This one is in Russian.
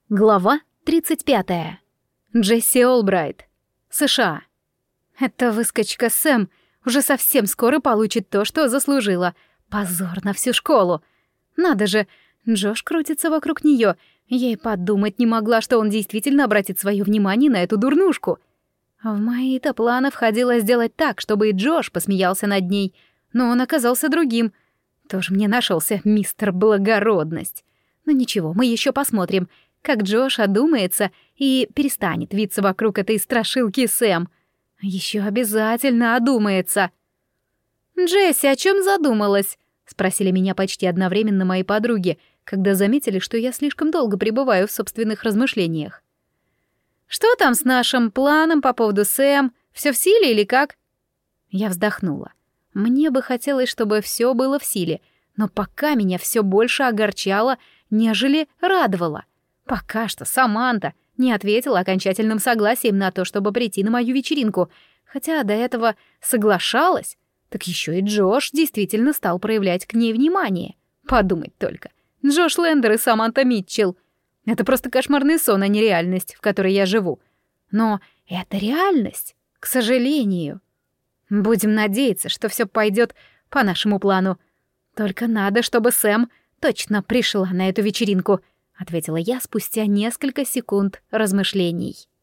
Глава 35. Джесси Олбрайт. США. Эта выскочка Сэм уже совсем скоро получит то, что заслужила. Позор на всю школу. Надо же, Джош крутится вокруг нее. Я и подумать не могла, что он действительно обратит свое внимание на эту дурнушку. В мои-то планы входило сделать так, чтобы и Джош посмеялся над ней, но он оказался другим. Тоже мне нашелся мистер Благородность. Но ничего, мы еще посмотрим, как Джош одумается и перестанет виться вокруг этой страшилки Сэм. Еще обязательно одумается. «Джесси, о чем задумалась?» — спросили меня почти одновременно мои подруги, когда заметили, что я слишком долго пребываю в собственных размышлениях. «Что там с нашим планом по поводу Сэм? Все в силе или как?» Я вздохнула. Мне бы хотелось, чтобы все было в силе, но пока меня все больше огорчало, нежели радовало. Пока что Саманта не ответила окончательным согласием на то, чтобы прийти на мою вечеринку, хотя до этого соглашалась, так еще и Джош действительно стал проявлять к ней внимание. Подумать только. Джош Лендер и Саманта Митчелл. Это просто кошмарный сон, а не реальность, в которой я живу. Но это реальность, к сожалению. Будем надеяться, что все пойдет по нашему плану. Только надо, чтобы Сэм точно пришла на эту вечеринку, — ответила я спустя несколько секунд размышлений.